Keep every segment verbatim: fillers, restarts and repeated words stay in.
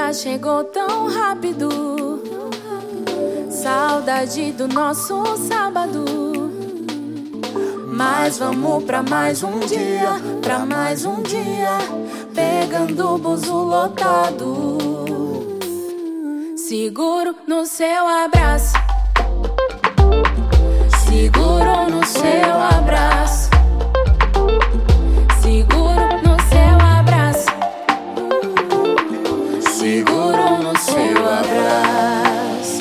dia chegou tão rápido, saudade do nosso sábado. Mas vamos pra mais um dia, pra mais um dia, pegando o buzo lotado. Seguro no seu abraço, seguro no seu abraço, seguro no seu abraço, seguro no seu abraço.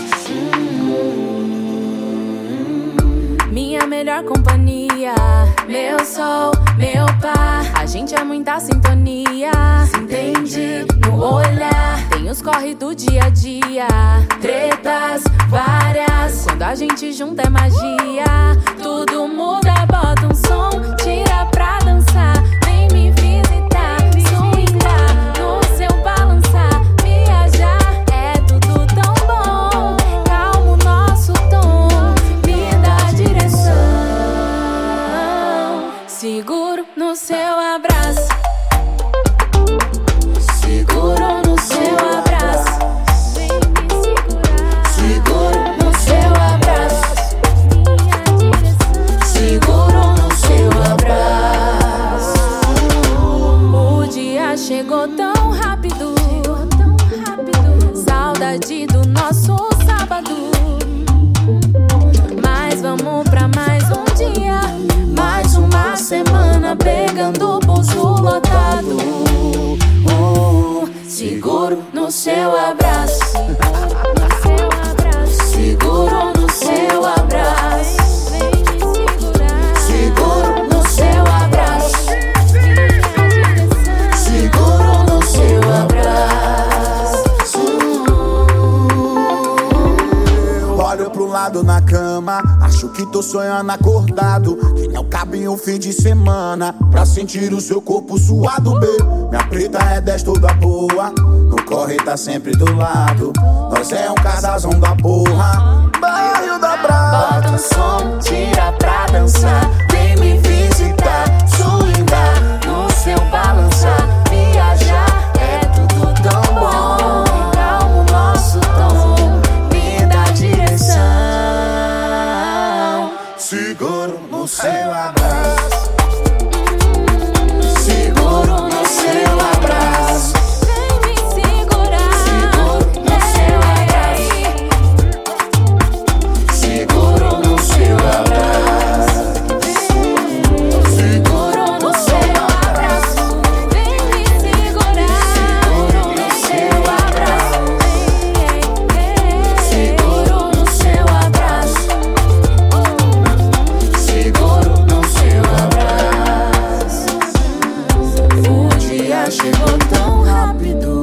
Minha melhor companhia, meu sol, meu par, a gente é muita sintonia. Se entende no olhar, tem os corre do dia a dia, tretas várias, quando a gente junta é magia. Tudo muda, bota um som, tira pra dançar, vem me visitar, swingar no seu balançar, viajar é tudo tão bom. Calma o nosso tom, me dá direção. Seguro no seu abraço, seguro no seu abraço, vem me segurar. Seguro no seu abraço, minha direção. Seguro no seu abraço. O dia chegou tão rápido, tão rápido, saudade do nosso sábado. Mas vamos pra mais um dia, mais uma semana, pegando o buzo lotado. Uh, seguro no seu abraço, seguro no seu abraço, vem me segurar. Seguro no seu abraço, seguro no seu abraço. Olho pro lado na cama, acho que tô sonhando acordado, que não cabe em um fim de semana pra sentir o seu corpo suado, B. Minha preta é dez toda boa, no corre tá sempre do lado, nós é um casalzão da porra. Bairro da Prata, Bota um som, tira pra dançar, vem me visitar, swingar no seu balançar, viajar é tudo tão bom. Calma o nosso tom, me dá direção. seguro no seu abraço, Seguro no seu abraço, vem me segurar. Seguro no seu abraço, seguro no seu abraço, seguro no seu abraço, vem me segurar. Seguro no seu abraço, seguro no seu abraço, seguro no seu abraço. o dia chegou tão rápido,